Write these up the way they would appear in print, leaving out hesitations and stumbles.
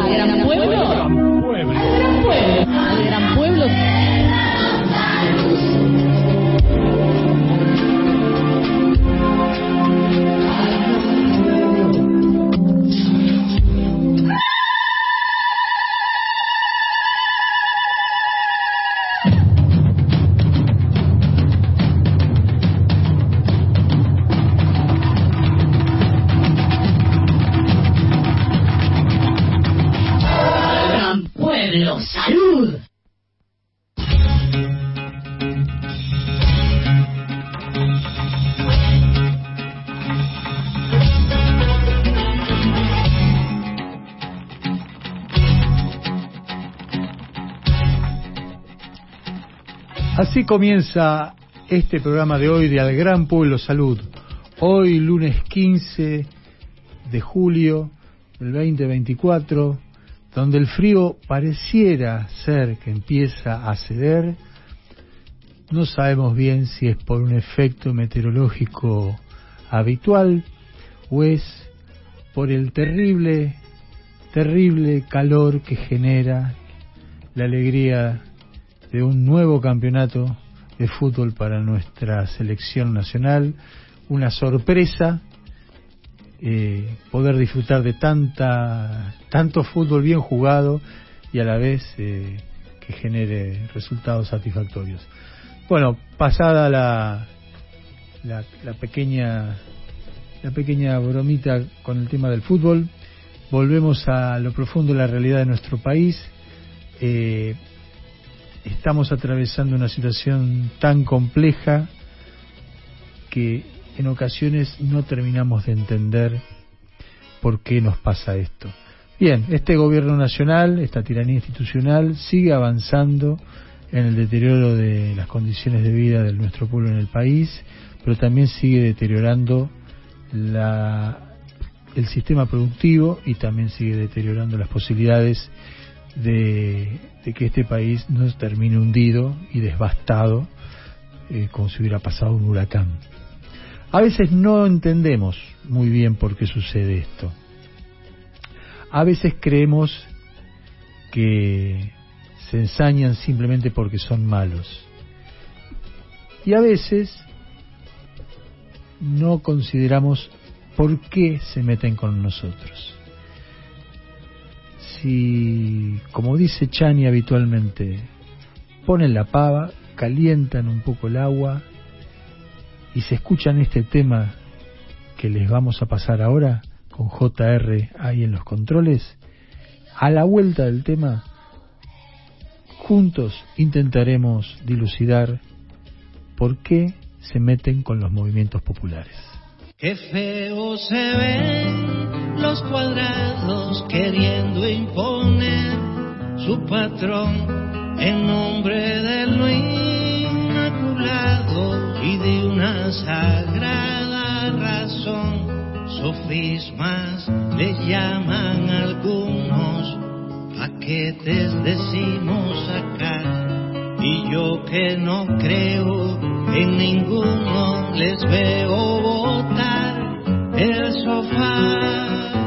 Al gran pueblo. Al gran pueblo. ¡Salud! Así comienza este programa de hoy de Al Gran Pueblo Salud. Hoy, lunes 15 de julio del 2024, donde el frío pareciera ser que empieza a ceder. No sabemos bien si es por un efecto meteorológico habitual o es por el terrible calor que genera la alegría de un nuevo campeonato de fútbol para nuestra selección nacional. Una sorpresa poder disfrutar de tanto fútbol bien jugado y a la vez que genere resultados satisfactorios. Bueno, pasada la pequeña bromita con el tema del fútbol, volvemos a lo profundo de la realidad de nuestro país. Estamos atravesando una situación tan compleja que en ocasiones no terminamos de entender por qué nos pasa esto. Bien, este gobierno nacional, esta tiranía institucional, sigue avanzando en el deterioro de las condiciones de vida de nuestro pueblo en el país, pero también sigue deteriorando el sistema productivo y también sigue deteriorando las posibilidades de que este país no termine hundido y devastado como si hubiera pasado un huracán. A veces no entendemos muy bien por qué sucede esto. A veces creemos que se ensañan simplemente porque son malos. Y a veces no consideramos por qué se meten con nosotros. Si, como dice Chani habitualmente, ponen la pava, calientan un poco el agua y se escuchan este tema que les vamos a pasar ahora con JR ahí en los controles, a la vuelta del tema juntos intentaremos dilucidar por qué se meten con los movimientos populares. Qué feo se ven los cuadrados queriendo imponer su patrón en nombre de lo inmaculado y de una sagrada razón. Sofismas le llaman algunos, paquetes decimos acá, y yo que no creo en ninguno les veo botar el sofá.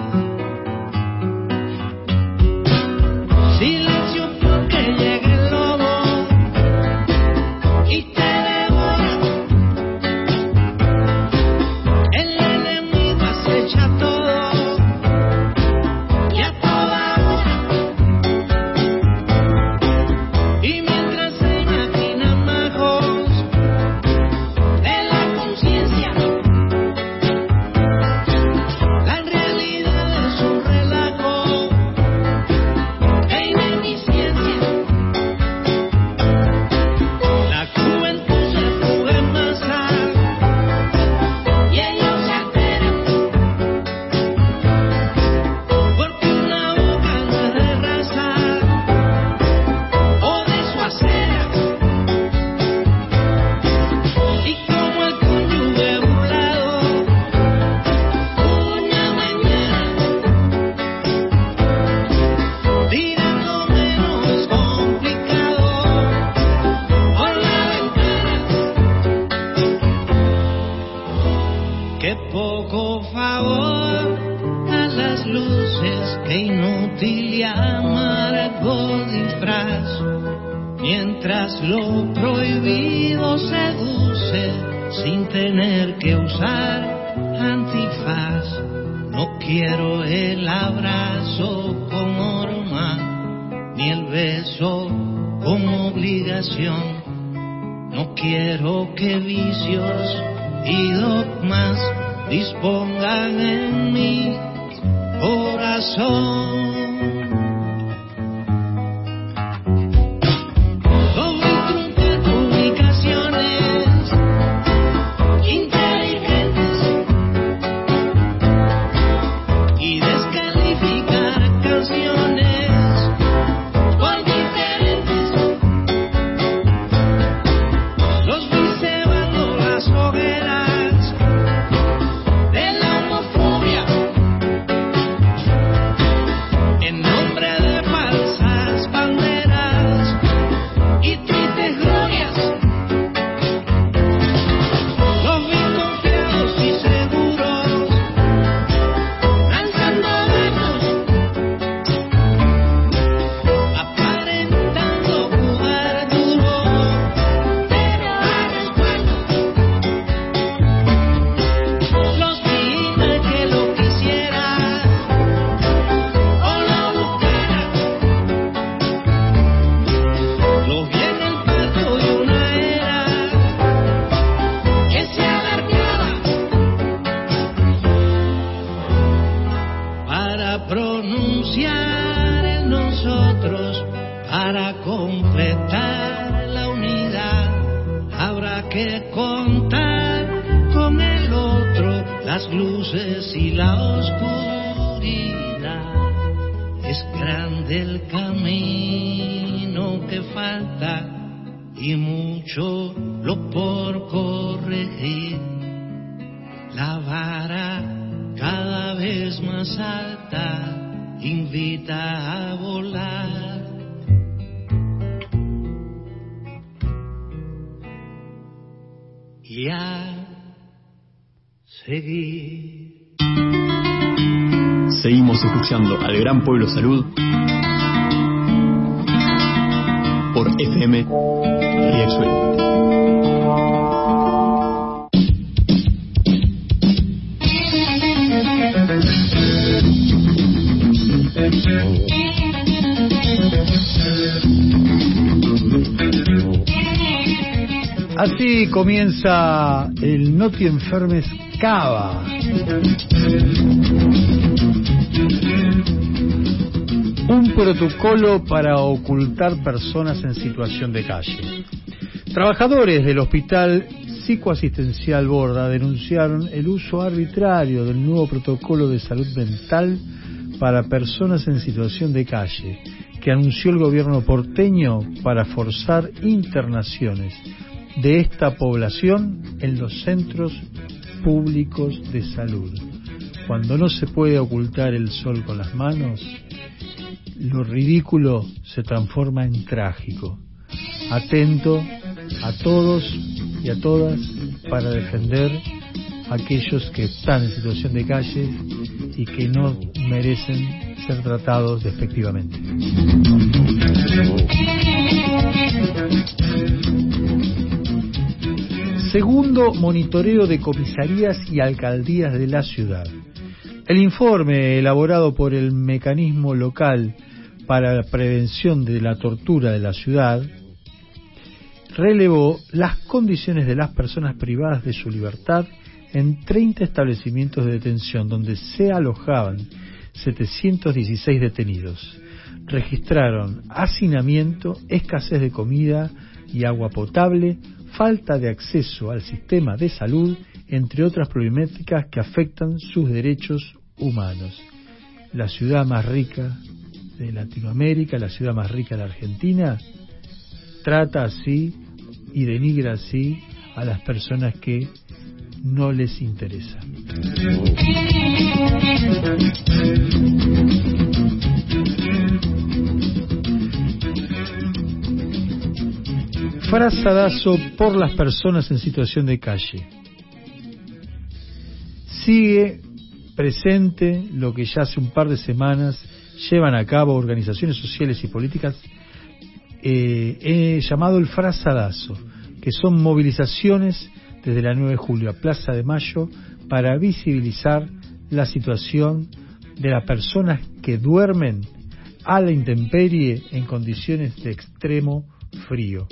Silencio porque llega el lobo y te devora. El enemigo acecha todo y a toda hora. Y mientras se imaginan majos de la conciencia, la realidad débil y amargo disfraz, mientras lo prohibido seduce sin tener que usar antifaz. No quiero el abrazo como norma, ni el beso como obligación. No quiero que vicios y dogmas dispongan en mi corazón. Seguimos escuchando al Gran Pueblo Salud por FM Riachuelo. Así comienza el No te enfermes Cava. Un protocolo para ocultar personas en situación de calle. Trabajadores del Hospital Psicoasistencial Borda denunciaron el uso arbitrario del nuevo protocolo de salud mental para personas en situación de calle que anunció el gobierno porteño para forzar internaciones de esta población en los centros públicos de salud. Cuando no se puede ocultar el sol con las manos, lo ridículo se transforma en trágico. Atento a todos y a todas para defender a aquellos que están en situación de calle y que no merecen ser tratados despectivamente. Segundo monitoreo de comisarías y alcaldías de la ciudad. El informe elaborado por el Mecanismo Local para la Prevención de la Tortura de la ciudad relevó las condiciones de las personas privadas de su libertad en 30 establecimientos de detención donde se alojaban 716 detenidos. Registraron hacinamiento, escasez de comida y agua potable, falta de acceso al sistema de salud, entre otras problemáticas que afectan sus derechos humanos. La ciudad más rica de Latinoamérica, la ciudad más rica de la Argentina, trata así y denigra así a las personas que no les interesa. Frazadazo por las personas en situación de calle. Sigue presente lo que ya hace un par de semanas llevan a cabo organizaciones sociales y políticas llamado el frazadazo, que son movilizaciones desde la 9 de julio a Plaza de Mayo para visibilizar la situación de las personas que duermen a la intemperie en condiciones de extremo frío.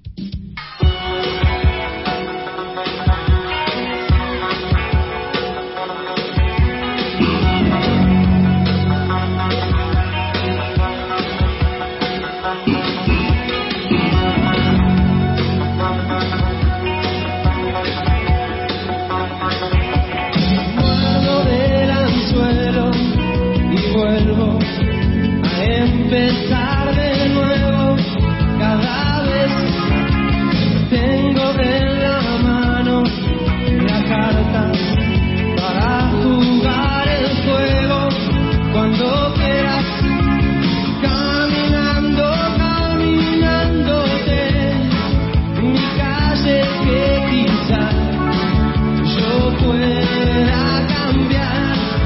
Empezar de nuevo, cada vez tengo en la mano la carta para jugar el juego. Cuando quieras, caminándote, mi calle que quizás yo pueda cambiar.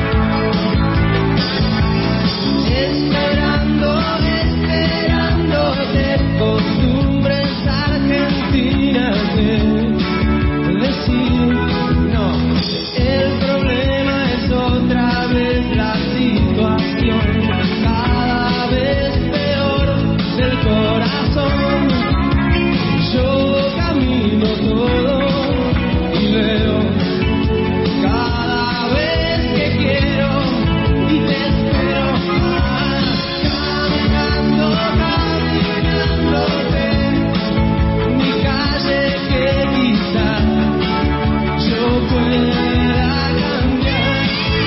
Esperándote, costumbres argentinas de decir no. El problema es otra vez la situación, cada vez peor del corazón. Yo camino todo y veo cada vez que quiero y te espero. Mi calle que quizás yo pueda cambiar.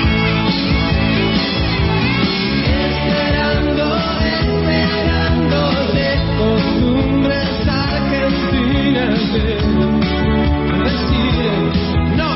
Esperándote, costumbres argentinas de decir no.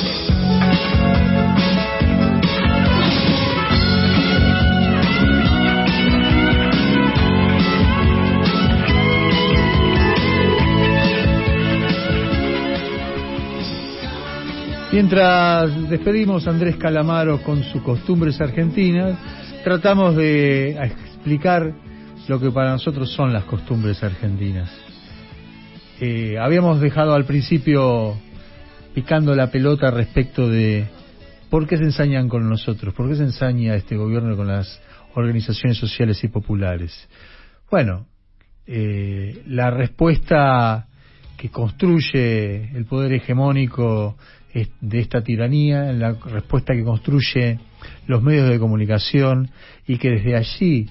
Mientras despedimos a Andrés Calamaro con sus costumbres argentinas, tratamos de explicar lo que para nosotros son las costumbres argentinas. Habíamos dejado al principio picando la pelota respecto de por qué se ensañan con nosotros, por qué se ensaña este gobierno con las organizaciones sociales y populares. Bueno, la respuesta que construye el poder hegemónico de esta tiranía, la respuesta que construye los medios de comunicación y que desde allí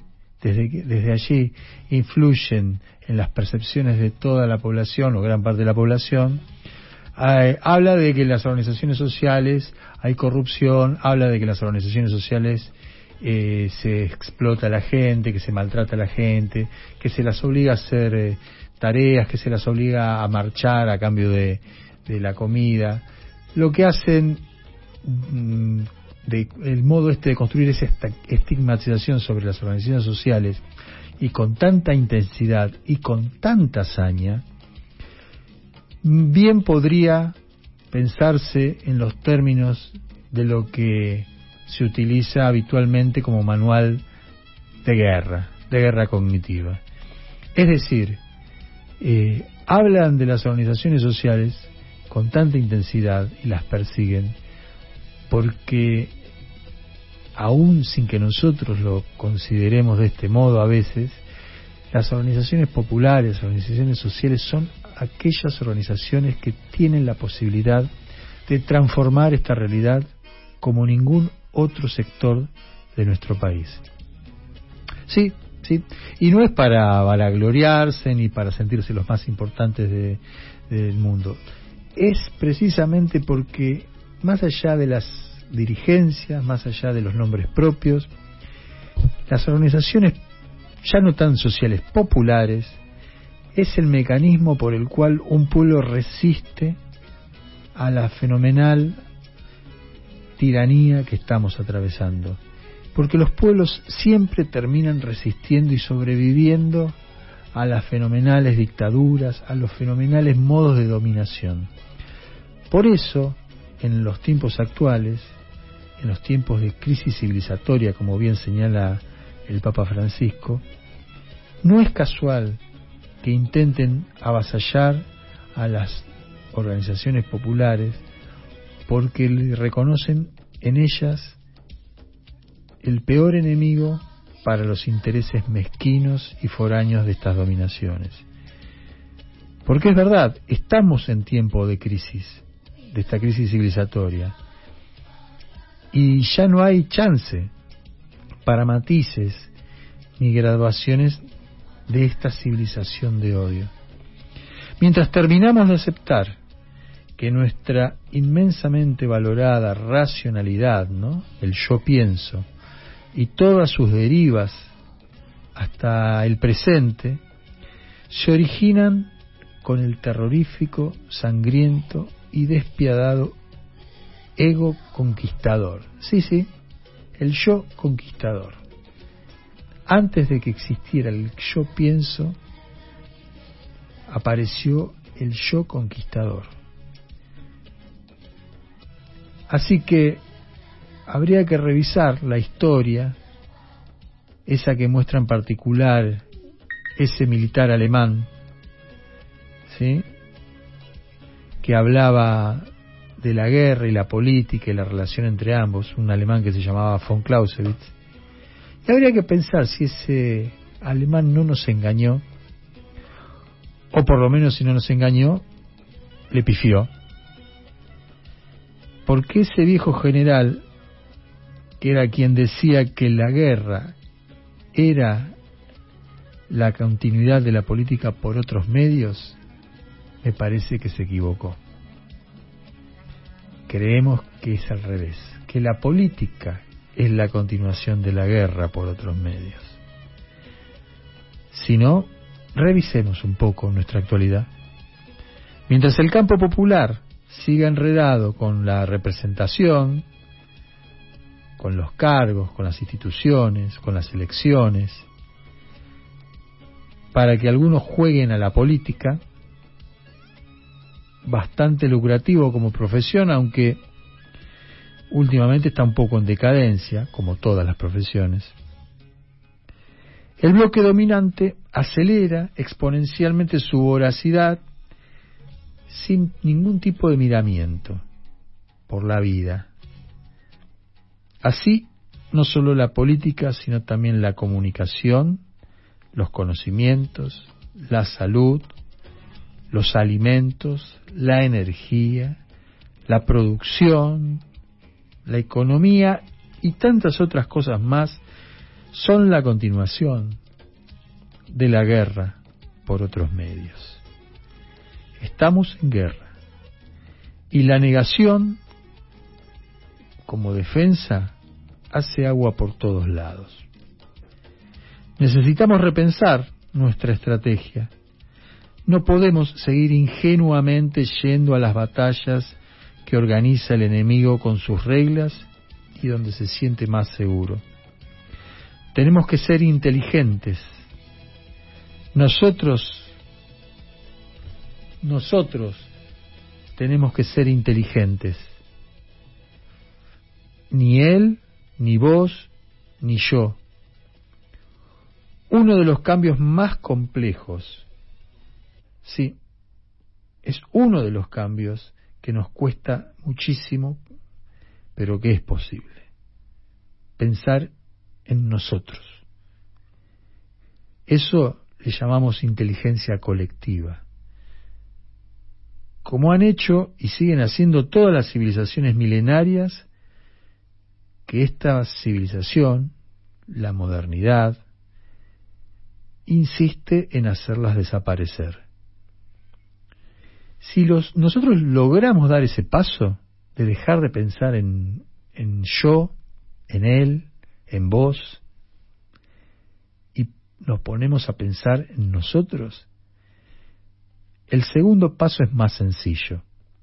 influyen en las percepciones de toda la población o gran parte de la población, habla de que en las organizaciones sociales hay corrupción, habla de que en las organizaciones sociales se explota a la gente, que se maltrata a la gente, que se las obliga a hacer tareas, que se las obliga a marchar a cambio de la comida. Lo que hacen, el modo de construir esa estigmatización sobre las organizaciones sociales, y con tanta intensidad y con tanta hazaña, bien podría pensarse en los términos de lo que se utiliza habitualmente como manual de guerra cognitiva. Es decir, hablan de las organizaciones sociales con tanta intensidad y las persiguen porque, aún sin que nosotros lo consideremos de este modo a veces, las organizaciones populares, las organizaciones sociales son aquellas organizaciones que tienen la posibilidad de transformar esta realidad como ningún otro sector de nuestro país. Sí, y no es para vanagloriarse ni para sentirse los más importantes del mundo. Es precisamente porque, más allá de las dirigencias, más allá de los nombres propios, las organizaciones ya no tan sociales, populares, es el mecanismo por el cual un pueblo resiste a la fenomenal tiranía que estamos atravesando. Porque los pueblos siempre terminan resistiendo y sobreviviendo a las fenomenales dictaduras, a los fenomenales modos de dominación. Por eso, en los tiempos actuales, en los tiempos de crisis civilizatoria, como bien señala el Papa Francisco, no es casual que intenten avasallar a las organizaciones populares porque le reconocen en ellas el peor enemigo para los intereses mezquinos y foráneos de estas dominaciones. Porque es verdad, estamos en tiempo de crisis, de esta crisis civilizatoria, y ya no hay chance para matices ni graduaciones de esta civilización de odio. Mientras terminamos de aceptar que nuestra inmensamente valorada racionalidad, ¿no?, el yo pienso, y todas sus derivas hasta el presente, se originan con el terrorífico, sangriento y despiadado ego conquistador. Sí, el yo conquistador. Antes de que existiera el yo pienso, apareció el yo conquistador. Así que habría que revisar la historia, esa que muestra en particular ese militar alemán, ¿sí?, que hablaba de la guerra y la política y la relación entre ambos, un alemán que se llamaba von Clausewitz. Y habría que pensar si ese alemán no nos engañó, o por lo menos si no nos engañó, le pifió. Porque ese viejo general, que era quien decía que la guerra era la continuidad de la política por otros medios, me parece que se equivocó. Creemos que es al revés, que la política es la continuación de la guerra por otros medios. Si no, revisemos un poco nuestra actualidad. Mientras el campo popular siga enredado con la representación, con los cargos, con las instituciones, con las elecciones, para que algunos jueguen a la política, bastante lucrativo como profesión, aunque últimamente está un poco en decadencia, como todas las profesiones. El bloque dominante acelera exponencialmente su voracidad sin ningún tipo de miramiento por la vida. Así, no solo la política, sino también la comunicación, los conocimientos, la salud, los alimentos, la energía, la producción, la economía y tantas otras cosas más son la continuación de la guerra por otros medios. Estamos en guerra y la negación como defensa hace agua por todos lados. Necesitamos repensar nuestra estrategia. No podemos seguir ingenuamente yendo a las batallas que organiza el enemigo con sus reglas y donde se siente más seguro. Tenemos que ser inteligentes. Nosotros tenemos que ser inteligentes. Ni él, ni vos, ni yo. Uno de los cambios más complejos, sí, es uno de los cambios que nos cuesta muchísimo, pero que es posible. Pensar en nosotros. Eso le llamamos inteligencia colectiva. Como han hecho y siguen haciendo todas las civilizaciones milenarias, que esta civilización, la modernidad, insiste en hacerlas desaparecer. Si nosotros logramos dar ese paso de dejar de pensar en yo, en él, en vos, y nos ponemos a pensar en nosotros, el segundo paso es más sencillo.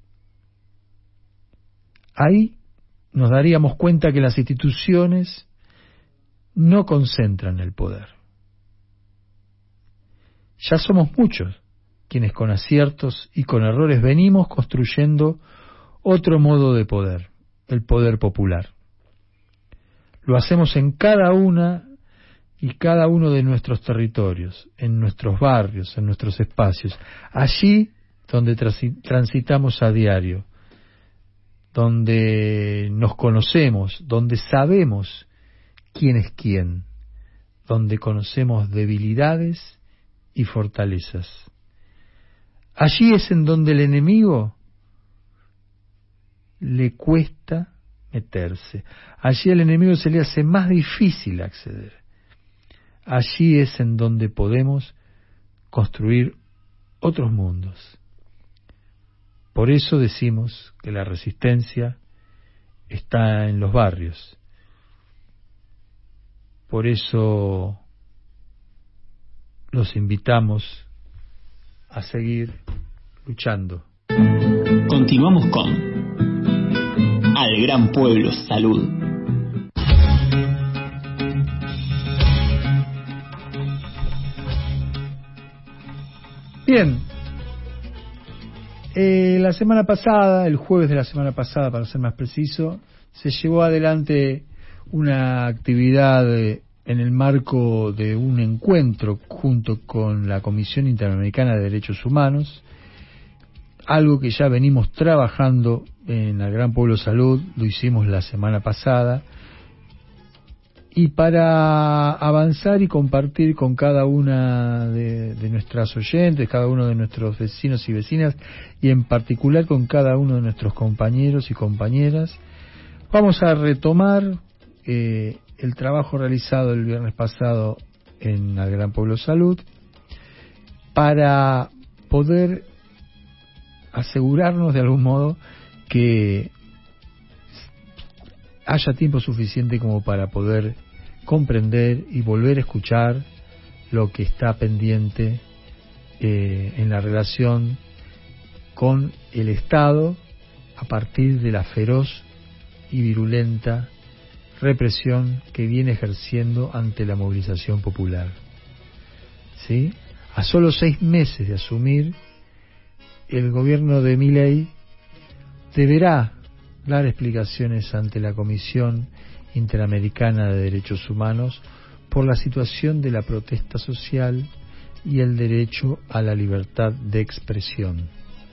Ahí nos daríamos cuenta que las instituciones no concentran el poder. Ya somos muchos quienes con aciertos y con errores venimos construyendo otro modo de poder, el poder popular. Lo hacemos en cada una y cada uno de nuestros territorios, en nuestros barrios, en nuestros espacios, allí donde transitamos a diario, donde nos conocemos, donde sabemos quién es quién, donde conocemos debilidades y fortalezas. Allí es en donde el enemigo le cuesta meterse. Allí al enemigo se le hace más difícil acceder. Allí es en donde podemos construir otros mundos. Por eso decimos que la resistencia está en los barrios. Por eso los invitamos a seguir luchando. Continuamos con Al Gran Pueblo Salud. Bien, la semana pasada, el jueves de la semana pasada, para ser más preciso, se llevó adelante una actividad en el marco de un encuentro junto con la Comisión Interamericana de Derechos Humanos, algo que ya venimos trabajando en el Gran Pueblo Salud, lo hicimos la semana pasada, y para avanzar y compartir con cada una de nuestras oyentes, cada uno de nuestros vecinos y vecinas, y en particular con cada uno de nuestros compañeros y compañeras, vamos a retomar el trabajo realizado el viernes pasado en el Gran Pueblo Salud para poder asegurarnos de algún modo que haya tiempo suficiente como para poder comprender y volver a escuchar lo que está pendiente en la relación con el Estado a partir de la feroz y virulenta represión que viene ejerciendo ante la movilización popular. ¿Sí? A solo 6 meses de asumir, el gobierno de Milei deberá dar explicaciones ante la Comisión Interamericana de Derechos Humanos por la situación de la protesta social y el derecho a la libertad de expresión.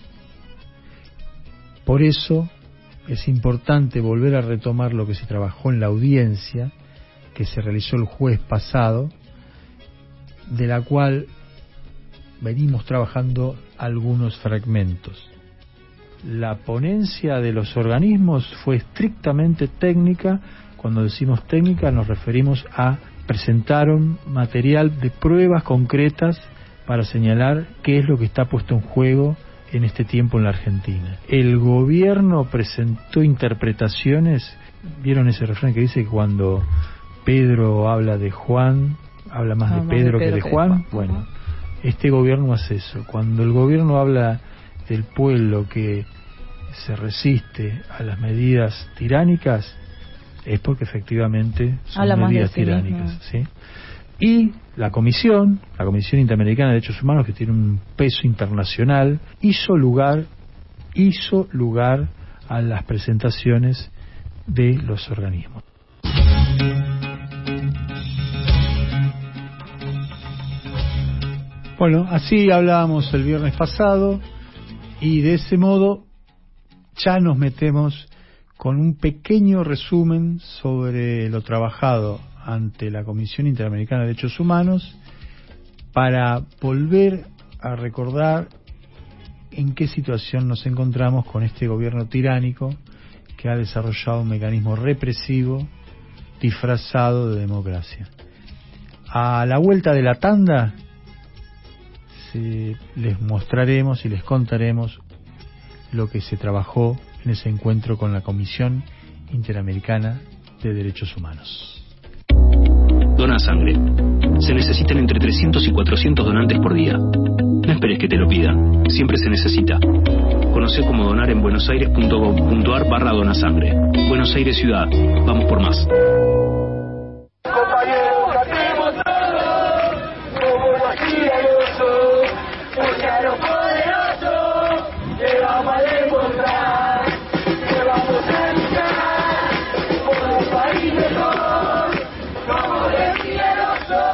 Por eso es importante volver a retomar lo que se trabajó en la audiencia que se realizó el jueves pasado, de la cual venimos trabajando algunos fragmentos. La ponencia de los organismos fue estrictamente técnica. Cuando decimos técnica nos referimos a presentaron material de pruebas concretas para señalar qué es lo que está puesto en juego en este tiempo en la Argentina. El gobierno presentó interpretaciones. ¿Vieron ese refrán que dice que cuando Pedro habla de Juan, habla más de Pedro que de Juan? Bueno, este gobierno hace eso. Cuando el gobierno habla del pueblo que se resiste a las medidas tiránicas, es porque efectivamente son medidas tiránicas, ¿sí? Y la Comisión Interamericana de Derechos Humanos, que tiene un peso internacional, hizo lugar a las presentaciones de los organismos. Bueno, así hablábamos el viernes pasado y de ese modo ya nos metemos con un pequeño resumen sobre lo trabajado ante la Comisión Interamericana de Derechos Humanos para volver a recordar en qué situación nos encontramos con este gobierno tiránico que ha desarrollado un mecanismo represivo disfrazado de democracia. A la vuelta de la tanda les mostraremos y les contaremos lo que se trabajó en ese encuentro con la Comisión Interamericana de Derechos Humanos. Dona sangre. Se necesitan entre 300 y 400 donantes por día. No esperes que te lo pidan. Siempre se necesita. Conoce cómo donar en buenosaires.gov.ar/donasangre. Buenos Aires Ciudad. Vamos por más. Compañeros, hacemos todo como lo hacía el oso, porque a los poderosos le vamos a demostrar que vamos a luchar por un país mejor, como decía el oso.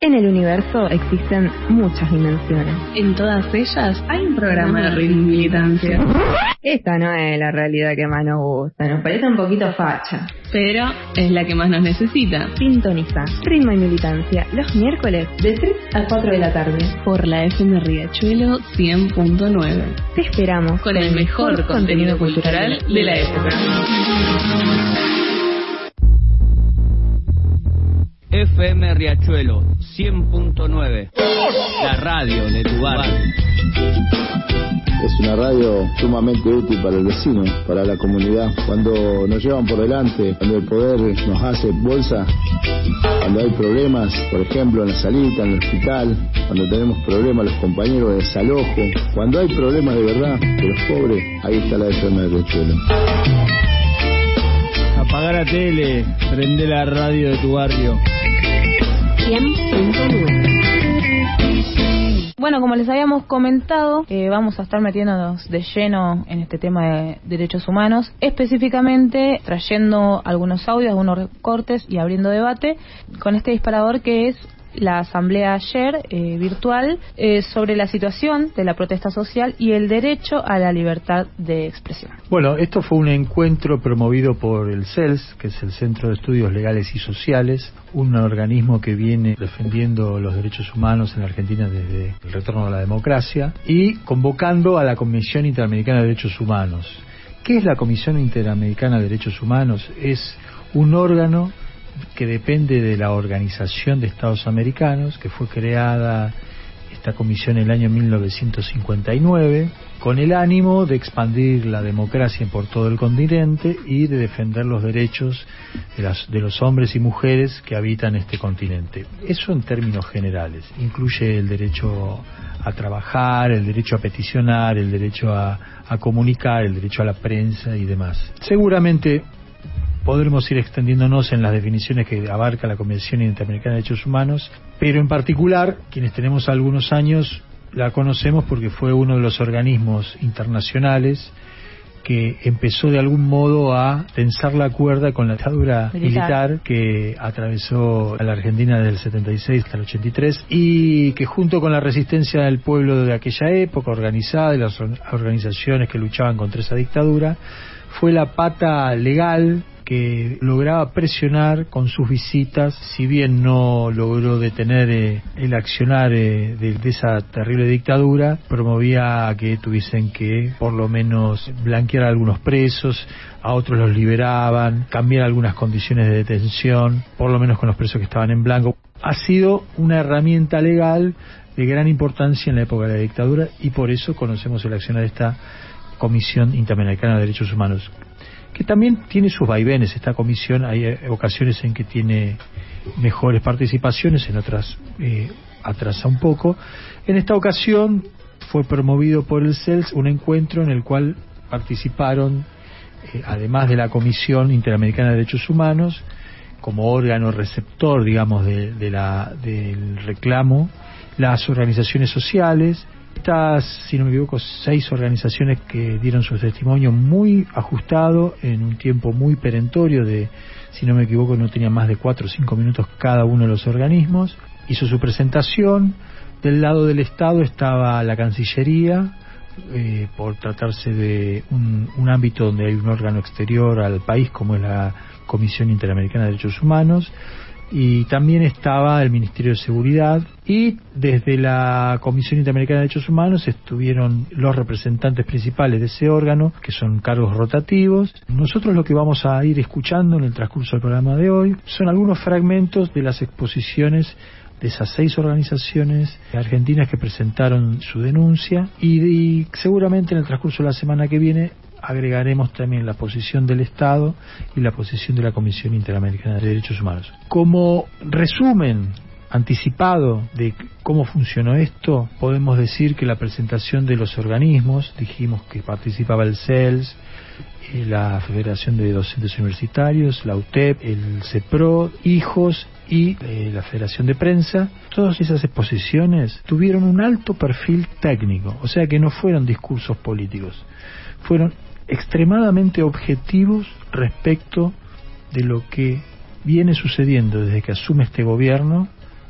En el universo existen muchas dimensiones. En todas ellas hay un programa de ritmo y militancia. Esta no es la realidad que más nos gusta, nos parece un poquito facha. Pero es la que más nos necesita. Sintoniza Ritmo y Militancia los miércoles de 3 a 4 de la tarde. Por la FM Riachuelo 100.9. Te esperamos con el mejor contenido cultural de la época. FM Riachuelo 100.9, la radio de tu barrio. Es una radio sumamente útil para el vecino, para la comunidad. Cuando nos llevan por delante, cuando el poder nos hace bolsa, cuando hay problemas, por ejemplo en la salita, en el hospital, cuando tenemos problemas los compañeros de desalojo, cuando hay problemas de verdad de los pobres, ahí está la FM de Riachuelo. Apaga la tele, prende la radio de tu barrio. 100.9. Bueno, como les habíamos comentado, vamos a estar metiéndonos de lleno en este tema de derechos humanos, específicamente trayendo algunos audios, algunos recortes y abriendo debate con este disparador que es la asamblea ayer virtual sobre la situación de la protesta social y el derecho a la libertad de expresión. Bueno, esto fue un encuentro promovido por el CELS, que es el Centro de Estudios Legales y Sociales, un organismo que viene defendiendo los derechos humanos en la Argentina desde el retorno a la democracia, y convocando a la Comisión Interamericana de Derechos Humanos. ¿Qué es la Comisión Interamericana de Derechos Humanos? Es un órgano que depende de la Organización de Estados Americanos, que fue creada esta comisión en el año 1959, con el ánimo de expandir la democracia por todo el continente y de defender los derechos de los hombres y mujeres que habitan este continente. Eso en términos generales. Incluye el derecho a trabajar, el derecho a peticionar, el derecho a comunicar, el derecho a la prensa y demás. Seguramente podremos ir extendiéndonos en las definiciones que abarca la Convención Interamericana de Derechos Humanos, pero en particular, quienes tenemos algunos años, la conocemos porque fue uno de los organismos internacionales que empezó de algún modo a tensar la cuerda con la dictadura militar que atravesó a la Argentina desde el 76 hasta el 83, y que junto con la resistencia del pueblo de aquella época organizada y las organizaciones que luchaban contra esa dictadura, fue la pata legal que lograba presionar con sus visitas, si bien no logró detener el accionar de esa terrible dictadura, promovía que tuviesen que por lo menos blanquear a algunos presos, a otros los liberaban, cambiar algunas condiciones de detención, por lo menos con los presos que estaban en blanco. Ha sido una herramienta legal de gran importancia en la época de la dictadura, y por eso conocemos el accionar de esta Comisión Interamericana de Derechos Humanos, que también tiene sus vaivenes. Esta comisión hay ocasiones en que tiene mejores participaciones, en otras atrasa un poco. En esta ocasión fue promovido por el CELS un encuentro en el cual participaron, además de la Comisión Interamericana de Derechos Humanos, como órgano receptor, digamos, del reclamo, las organizaciones sociales. Estas, si no me equivoco, 6 organizaciones que dieron su testimonio muy ajustado en un tiempo muy perentorio de, si no me equivoco, no tenía más de 4 o 5 minutos cada uno de los organismos. Hizo su presentación. Del lado del Estado estaba la Cancillería, por tratarse de un ámbito donde hay un órgano exterior al país como es la Comisión Interamericana de Derechos Humanos. Y también estaba el Ministerio de Seguridad, y desde la Comisión Interamericana de Derechos Humanos estuvieron los representantes principales de ese órgano, que son cargos rotativos. Nosotros lo que vamos a ir escuchando en el transcurso del programa de hoy son algunos fragmentos de las exposiciones de esas 6 organizaciones argentinas que presentaron su denuncia, y seguramente en el transcurso de la semana que viene agregaremos también la posición del Estado y la posición de la Comisión Interamericana de Derechos Humanos. Como resumen anticipado de cómo funcionó esto, podemos decir que la presentación de los organismos, dijimos que participaba el CELS, la Federación de Docentes Universitarios, la UTEP, el CEPRO, HIJOS y la Federación de Prensa. Todas esas exposiciones tuvieron un alto perfil técnico, o sea que no fueron discursos políticos, fueron extremadamente objetivos respecto de lo que viene sucediendo desde que asume este gobierno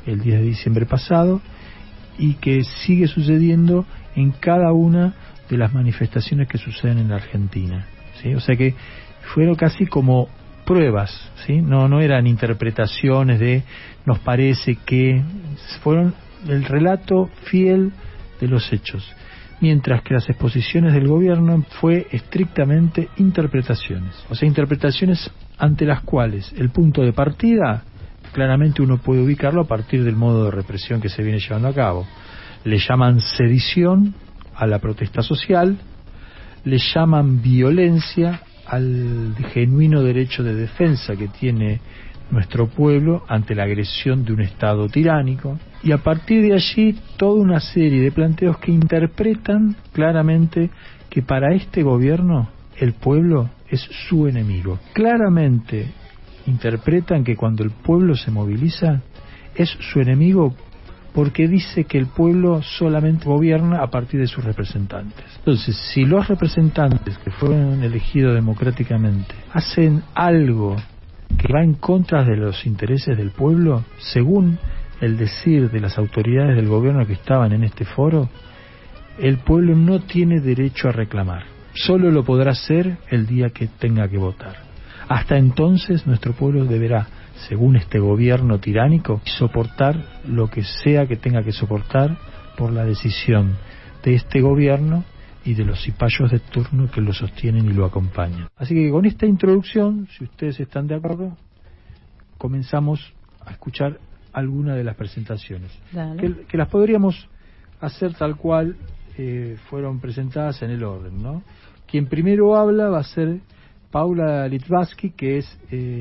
el 10 de diciembre pasado y que sigue sucediendo en cada una de las manifestaciones que suceden en la Argentina, ¿sí? O sea que fueron casi como pruebas, ¿sí? No eran interpretaciones de nos parece que, fueron el relato fiel de los hechos, mientras que las exposiciones del gobierno fue estrictamente interpretaciones, o sea, interpretaciones ante las cuales el punto de partida claramente uno puede ubicarlo a partir del modo de represión que se viene llevando a cabo. Le llaman sedición a la protesta social, le llaman violencia al genuino derecho de defensa que tiene nuestro pueblo ante la agresión de un Estado tiránico, y a partir de allí toda una serie de planteos que interpretan claramente que para este gobierno el pueblo es su enemigo. Claramente interpretan que cuando el pueblo se moviliza es su enemigo porque dice que el pueblo solamente gobierna a partir de sus representantes. Entonces, si los representantes que fueron elegidos democráticamente hacen algo que va en contra de los intereses del pueblo, según el decir de las autoridades del gobierno que estaban en este foro, el pueblo no tiene derecho a reclamar. Solo lo podrá hacer el día que tenga que votar. Hasta entonces nuestro pueblo deberá, según este gobierno tiránico, soportar lo que sea que tenga que soportar por la decisión de este gobierno y de los cipayos de turno que lo sostienen y lo acompañan. Así que con esta introducción, si ustedes están de acuerdo, comenzamos a escuchar algunas de las presentaciones. Que las podríamos hacer tal cual fueron presentadas en el orden, ¿no? Quien primero habla va a ser Paula Litvacki, que es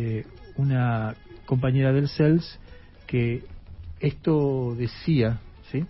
una compañera del CELS, que esto decía, ¿sí?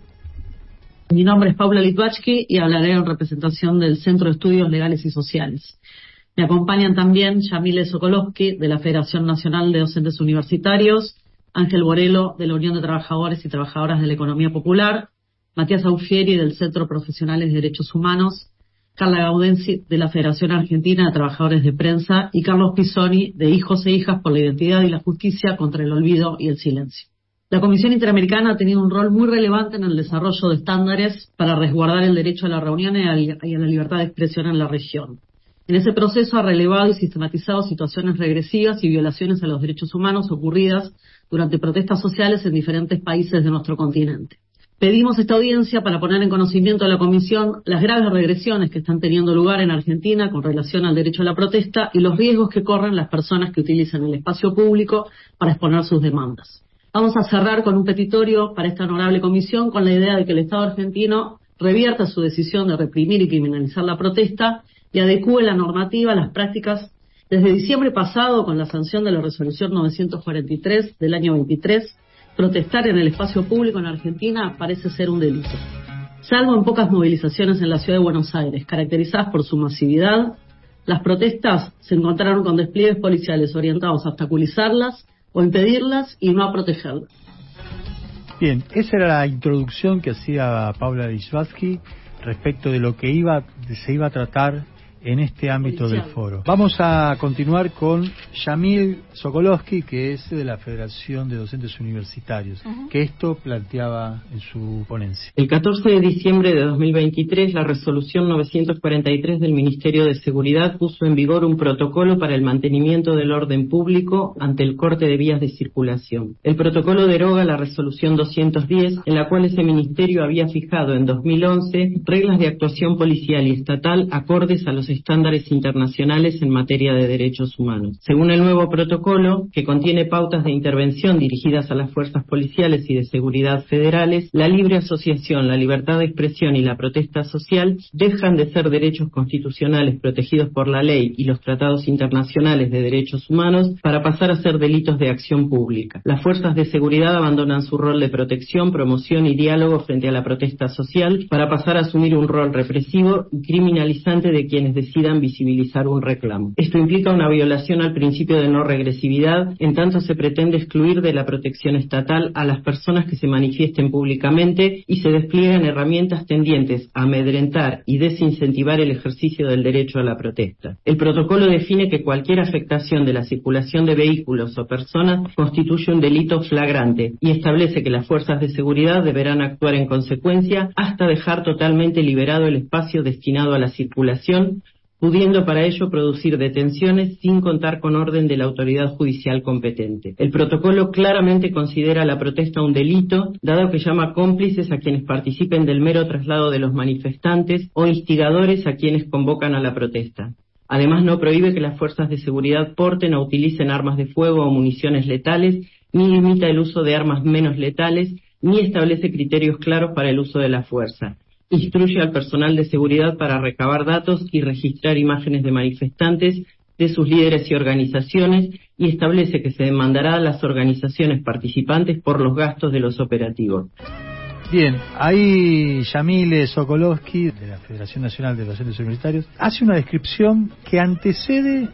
Mi nombre es Paula Litvacki y hablaré en representación del Centro de Estudios Legales y Sociales. Me acompañan también Yamile Sokolovsky, de la Federación Nacional de Docentes Universitarios, Ángel Borelo, de la Unión de Trabajadores y Trabajadoras de la Economía Popular, Matías Aufieri, del Centro Profesionales de Derechos Humanos, Carla Gaudenzi, de la Federación Argentina de Trabajadores de Prensa, y Carlos Pisoni, de Hijos e Hijas por la Identidad y la Justicia contra el Olvido y el Silencio. La Comisión Interamericana ha tenido un rol muy relevante en el desarrollo de estándares para resguardar el derecho a la reunión y a la libertad de expresión en la región. En ese proceso ha relevado y sistematizado situaciones regresivas y violaciones a los derechos humanos ocurridas durante protestas sociales en diferentes países de nuestro continente. Pedimos esta audiencia para poner en conocimiento a la Comisión las graves regresiones que están teniendo lugar en Argentina con relación al derecho a la protesta y los riesgos que corren las personas que utilizan el espacio público para exponer sus demandas. Vamos a cerrar con un petitorio para esta honorable comisión con la idea de que el Estado argentino revierta su decisión de reprimir y criminalizar la protesta y adecúe la normativa a las prácticas. Desde diciembre pasado, con la sanción de la resolución 943 del año 23, protestar en el espacio público en Argentina parece ser un delito. Salvo en pocas movilizaciones en la ciudad de Buenos Aires, caracterizadas por su masividad, las protestas se encontraron con despliegues policiales orientados a obstaculizarlas o impedirlas y no a protegerlas. Bien, esa era la introducción que hacía Paula Litvacki respecto de lo que se iba a tratar en este ámbito del foro. Vamos a continuar con Yamile Sokolovsky, que es de la Federación de Docentes Universitarios, que esto planteaba en su ponencia. El 14 de diciembre de 2023, la resolución 943 del Ministerio de Seguridad puso en vigor un protocolo para el mantenimiento del orden público ante el corte de vías de circulación. El protocolo deroga la resolución 210, en la cual ese ministerio había fijado en 2011 reglas de actuación policial y estatal acordes a los estándares internacionales en materia de derechos humanos. Según el nuevo protocolo, que contiene pautas de intervención dirigidas a las fuerzas policiales y de seguridad federales, la libre asociación, la libertad de expresión y la protesta social dejan de ser derechos constitucionales protegidos por la ley y los tratados internacionales de derechos humanos para pasar a ser delitos de acción pública. Las fuerzas de seguridad abandonan su rol de protección, promoción y diálogo frente a la protesta social para pasar a asumir un rol represivo y criminalizante de quienes decidan visibilizar un reclamo. Esto implica una violación al principio de no regresividad, en tanto se pretende excluir de la protección estatal a las personas que se manifiesten públicamente y se despliegan herramientas tendientes a amedrentar y desincentivar el ejercicio del derecho a la protesta. El protocolo define que cualquier afectación de la circulación de vehículos o personas constituye un delito flagrante y establece que las fuerzas de seguridad deberán actuar en consecuencia hasta dejar totalmente liberado el espacio destinado a la circulación, pudiendo para ello producir detenciones sin contar con orden de la autoridad judicial competente. El protocolo claramente considera la protesta un delito, dado que llama cómplices a quienes participen del mero traslado de los manifestantes o instigadores a quienes convocan a la protesta. Además, no prohíbe que las fuerzas de seguridad porten o utilicen armas de fuego o municiones letales, ni limita el uso de armas menos letales, ni establece criterios claros para el uso de la fuerza. Instruye al personal de seguridad para recabar datos y registrar imágenes de manifestantes, de sus líderes y organizaciones, y establece que se demandará a las organizaciones participantes por los gastos de los operativos. Bien, ahí Yamile Sokolovsky, de la Federación Nacional de Docentes Universitarios, hace una descripción que antecede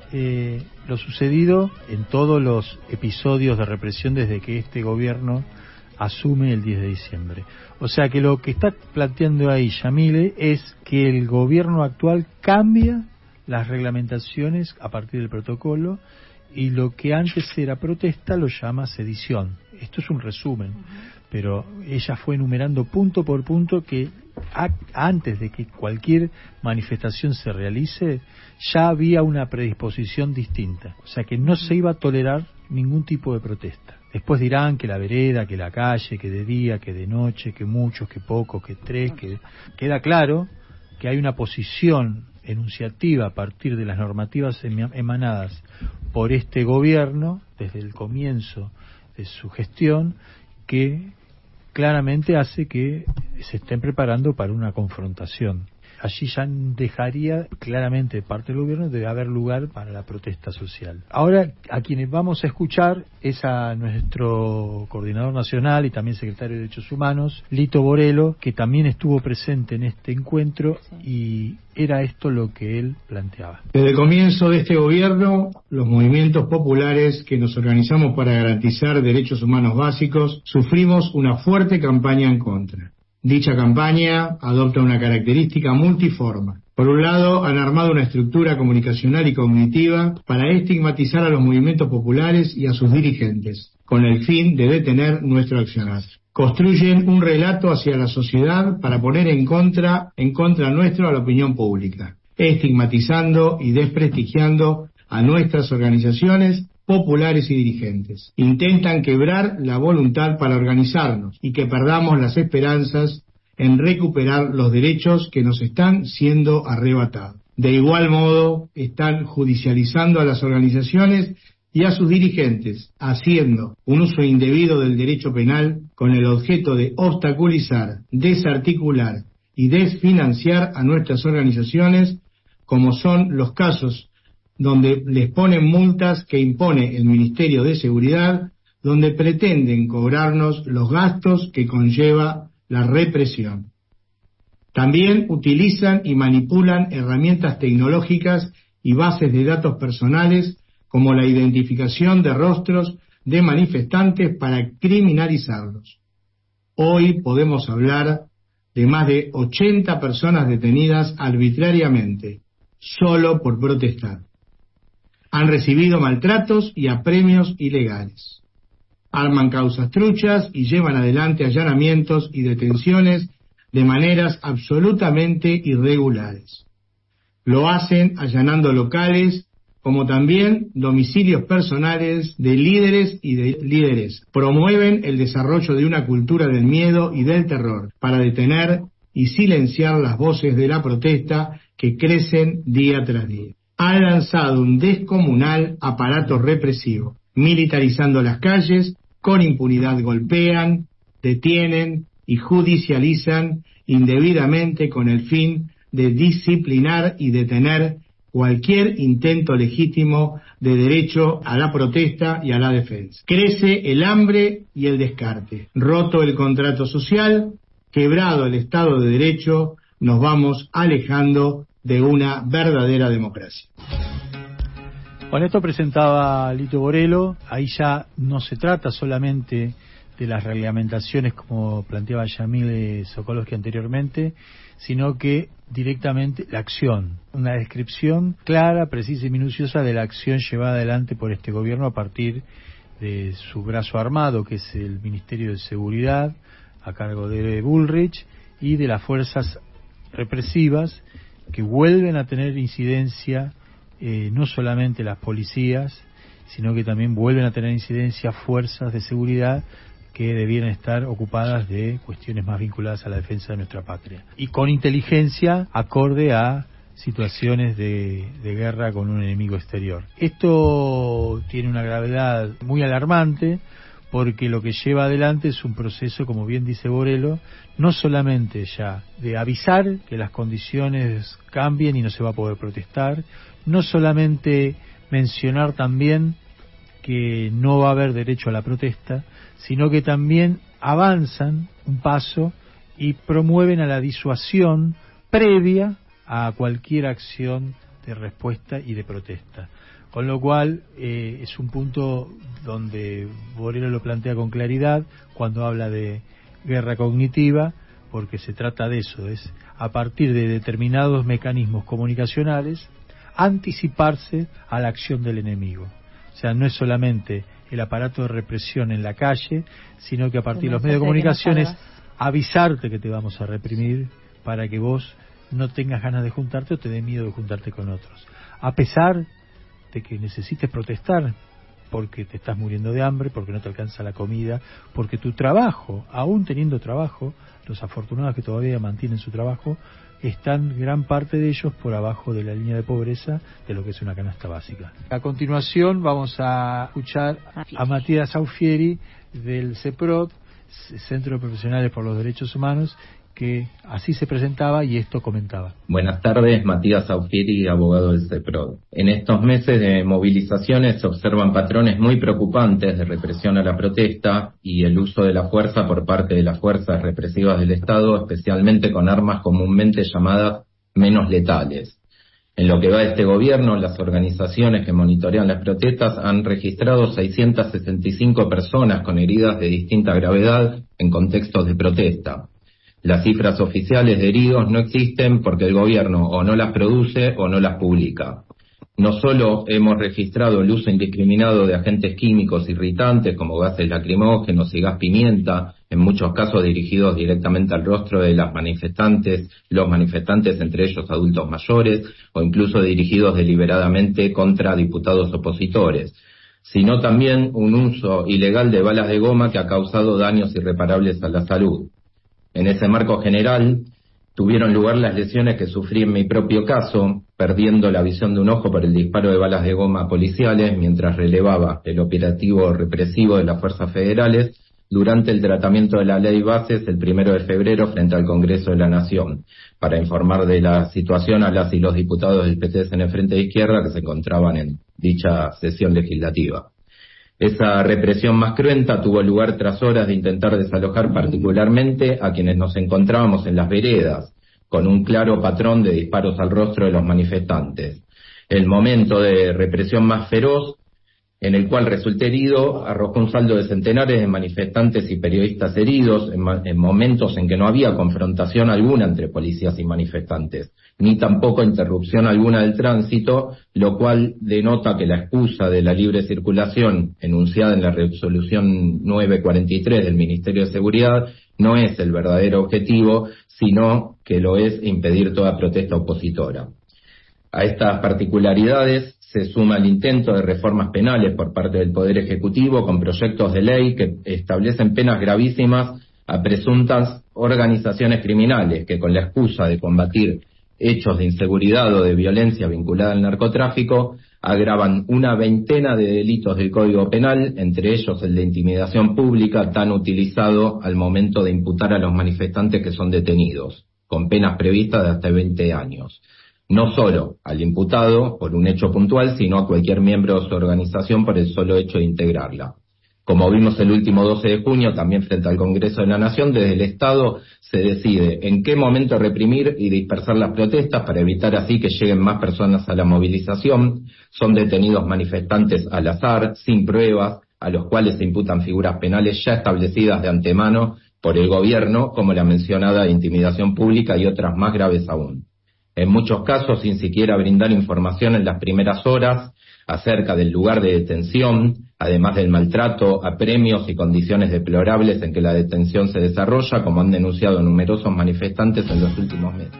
lo sucedido en todos los episodios de represión desde que este gobierno asume el 10 de diciembre. O sea que lo que está planteando ahí Yamile es que el gobierno actual cambia las reglamentaciones a partir del protocolo y lo que antes era protesta lo llama sedición. Esto es un resumen, pero ella fue enumerando punto por punto que antes de que cualquier manifestación se realice ya había una predisposición distinta, o sea que no se iba a tolerar ningún tipo de protesta. Después dirán que la vereda, que la calle, que de día, que de noche, que muchos, que pocos, que tres, que queda claro que hay una posición enunciativa a partir de las normativas emanadas por este gobierno desde el comienzo de su gestión que claramente hace que se estén preparando para una confrontación. Allí ya dejaría claramente de parte del gobierno de haber lugar para la protesta social. Ahora a quienes vamos a escuchar es a nuestro coordinador nacional y también secretario de Derechos Humanos, Lito Borello, que también estuvo presente en este encuentro y era esto lo que él planteaba. Desde el comienzo de este gobierno, los movimientos populares que nos organizamos para garantizar derechos humanos básicos sufrimos una fuerte campaña en contra. Dicha campaña adopta una característica multiforme. Por un lado, han armado una estructura comunicacional y cognitiva para estigmatizar a los movimientos populares y a sus dirigentes, con el fin de detener nuestro accionar. Construyen un relato hacia la sociedad para poner en contra nuestro a la opinión pública, estigmatizando y desprestigiando a nuestras organizaciones populares y dirigentes. Intentan quebrar la voluntad para organizarnos y que perdamos las esperanzas en recuperar los derechos que nos están siendo arrebatados. De igual modo, están judicializando a las organizaciones y a sus dirigentes, haciendo un uso indebido del derecho penal con el objeto de obstaculizar, desarticular y desfinanciar a nuestras organizaciones, como son los casos donde les ponen multas que impone el Ministerio de Seguridad, donde pretenden cobrarnos los gastos que conlleva la represión. También utilizan y manipulan herramientas tecnológicas y bases de datos personales como la identificación de rostros de manifestantes para criminalizarlos. Hoy podemos hablar de más de 80 personas detenidas arbitrariamente, solo por protestar. Han recibido maltratos y apremios ilegales. Arman causas truchas y llevan adelante allanamientos y detenciones de maneras absolutamente irregulares. Lo hacen allanando locales como también domicilios personales de líderes y de líderes. Promueven el desarrollo de una cultura del miedo y del terror para detener y silenciar las voces de la protesta que crecen día tras día. Han lanzado un descomunal aparato represivo, militarizando las calles, con impunidad golpean, detienen y judicializan indebidamente con el fin de disciplinar y detener cualquier intento legítimo de derecho a la protesta y a la defensa. Crece el hambre y el descarte. Roto el contrato social, quebrado el Estado de Derecho, nos vamos alejando de una verdadera democracia. Bueno, esto presentaba Lito Borello. Ahí ya no se trata solamente de las reglamentaciones como planteaba Yamile Sokolovsky anteriormente, sino que directamente la acción, una descripción clara, precisa y minuciosa de la acción llevada adelante por este gobierno a partir de su brazo armado, que es el Ministerio de Seguridad, a cargo de Bullrich, y de las fuerzas represivas que vuelven a tener incidencia, no solamente las policías, sino que también vuelven a tener incidencia fuerzas de seguridad que debieran estar ocupadas de cuestiones más vinculadas a la defensa de nuestra patria. Y con inteligencia acorde a situaciones de guerra con un enemigo exterior. Esto tiene una gravedad muy alarmante porque lo que lleva adelante es un proceso, como bien dice Borello, no solamente ya de avisar que las condiciones cambien y no se va a poder protestar, no solamente mencionar también que no va a haber derecho a la protesta, sino que también avanzan un paso y promueven a la disuasión previa a cualquier acción de respuesta y de protesta. Con lo cual es un punto donde Borello lo plantea con claridad cuando habla de guerra cognitiva, porque se trata de eso, es a partir de determinados mecanismos comunicacionales anticiparse a la acción del enemigo. O sea, no es solamente el aparato de represión en la calle, sino que a partir de los medios de comunicaciones avisarte que te vamos a reprimir para que vos no tengas ganas de juntarte o te dé miedo de juntarte con otros. A pesar de que necesites protestar porque te estás muriendo de hambre, porque no te alcanza la comida, porque tu trabajo, aún teniendo trabajo, los afortunados que todavía mantienen su trabajo, están gran parte de ellos por abajo de la línea de pobreza de lo que es una canasta básica. A continuación vamos a escuchar a Matías Saufieri del CEPROD, Centro de Profesionales por los Derechos Humanos, que así se presentaba y esto comentaba. Buenas tardes, Matías Saufieri, abogado del CEPROD. En estos meses de movilizaciones se observan patrones muy preocupantes de represión a la protesta y el uso de la fuerza por parte de las fuerzas represivas del Estado, especialmente con armas comúnmente llamadas menos letales. En lo que va de este gobierno, las organizaciones que monitorean las protestas han registrado 665 personas con heridas de distinta gravedad en contextos de protesta. Las cifras oficiales de heridos no existen porque el gobierno o no las produce o no las publica. No solo hemos registrado el uso indiscriminado de agentes químicos irritantes como gases lacrimógenos y gas pimienta, en muchos casos dirigidos directamente al rostro de los manifestantes, entre ellos adultos mayores, o incluso dirigidos deliberadamente contra diputados opositores, sino también un uso ilegal de balas de goma que ha causado daños irreparables a la salud. En ese marco general, tuvieron lugar las lesiones que sufrí en mi propio caso, perdiendo la visión de un ojo por el disparo de balas de goma policiales mientras relevaba el operativo represivo de las fuerzas federales durante el tratamiento de la ley Bases el 1 de febrero frente al Congreso de la Nación, para informar de la situación a las y los diputados del PTS en el Frente de Izquierda que se encontraban en dicha sesión legislativa. Esa represión más cruenta tuvo lugar tras horas de intentar desalojar particularmente a quienes nos encontrábamos en las veredas, con un claro patrón de disparos al rostro de los manifestantes. El momento de represión más feroz, en el cual resulté herido, arrojó un saldo de centenares de manifestantes y periodistas heridos en momentos en que no había confrontación alguna entre policías y manifestantes, ni tampoco interrupción alguna del tránsito, lo cual denota que la excusa de la libre circulación enunciada en la resolución 943 del Ministerio de Seguridad no es el verdadero objetivo, sino que lo es impedir toda protesta opositora. A estas particularidades se suma el intento de reformas penales por parte del Poder Ejecutivo con proyectos de ley que establecen penas gravísimas a presuntas organizaciones criminales que, con la excusa de combatir hechos de inseguridad o de violencia vinculada al narcotráfico, agravan una veintena de delitos del Código Penal, entre ellos el de intimidación pública, tan utilizado al momento de imputar a los manifestantes que son detenidos, con penas previstas de hasta 20 años. No solo al imputado por un hecho puntual, sino a cualquier miembro de su organización por el solo hecho de integrarla. Como vimos el último 12 de junio, también frente al Congreso de la Nación, desde el Estado se decide en qué momento reprimir y dispersar las protestas para evitar así que lleguen más personas a la movilización. Son detenidos manifestantes al azar, sin pruebas, a los cuales se imputan figuras penales ya establecidas de antemano por el gobierno, como la mencionada intimidación pública y otras más graves aún. En muchos casos, sin siquiera brindar información en las primeras horas acerca del lugar de detención, además del maltrato, apremios y condiciones deplorables en que la detención se desarrolla, como han denunciado numerosos manifestantes en los últimos meses.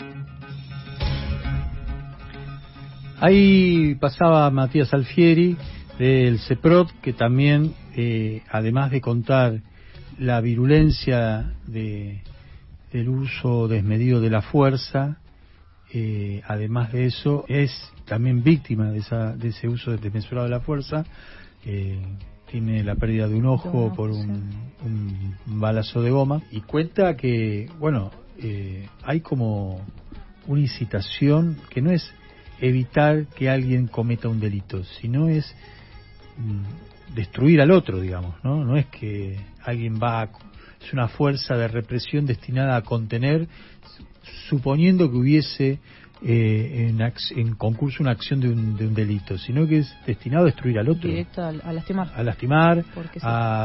Ahí pasaba Matías Alfieri del CEPROD, que también, además de contar la virulencia del uso desmedido de la fuerza, además de eso, es también víctima de ese uso desmesurado de la fuerza. Tiene la pérdida de un ojo por un balazo de goma, y cuenta que, bueno, hay como una incitación que no es evitar que alguien cometa un delito, sino es destruir al otro, digamos, ¿no? No es que alguien es una fuerza de represión destinada a contener, suponiendo que hubiese en concurso una acción de un delito, sino que es destinado a destruir al otro. Directo a lastimar. A lastimar, sí.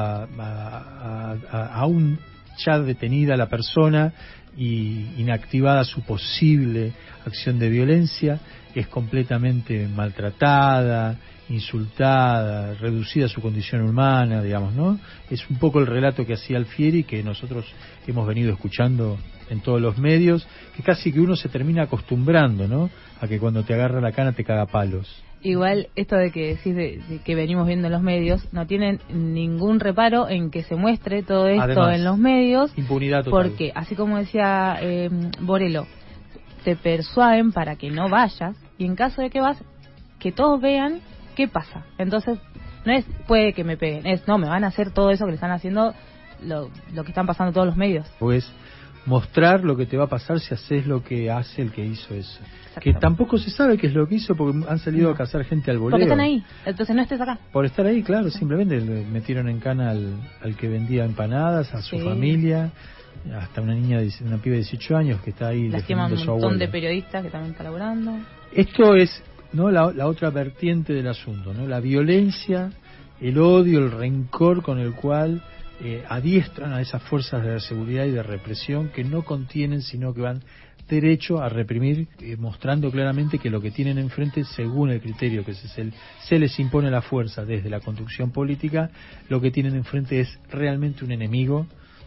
aún ya detenida la persona y inactivada su posible acción de violencia, es completamente maltratada, insultada, reducida a su condición humana, digamos, ¿no? Es un poco el relato que hacía Alfieri, que nosotros hemos venido escuchando en todos los medios, que casi que uno se termina acostumbrando, ¿no?, a que cuando te agarra la cana te caga palos. Igual esto de que decís de que venimos viendo en los medios, no tienen ningún reparo en que se muestre todo esto. Además, en los medios. Impunidad total. Porque, así como decía Borello, te persuaden para que no vayas, y en caso de que vas, que todos vean qué pasa. Entonces, no es puede que me peguen, no, me van a hacer todo eso que le están haciendo, lo que están pasando todos los medios. Pues mostrar lo que te va a pasar si haces lo que hace el que hizo eso. Que tampoco se sabe qué es lo que hizo, porque han salido a cazar gente al voleo. Porque están ahí, entonces no estés acá. Por estar ahí, claro, simplemente le metieron en cana al que vendía empanadas, a su familia, hasta una piba de 18 años que está ahí defendiendo a su abuela. Un montón de periodistas que también están laburando. Esto es, ¿no?, la otra vertiente del asunto, ¿no?, la violencia, el odio, el rencor con el cual adiestran a esas fuerzas de seguridad y de represión, que no contienen, sino que van derecho a reprimir, mostrando claramente que lo que tienen enfrente, según el criterio que se les impone la fuerza desde la construcción política, lo que tienen enfrente es realmente un enemigo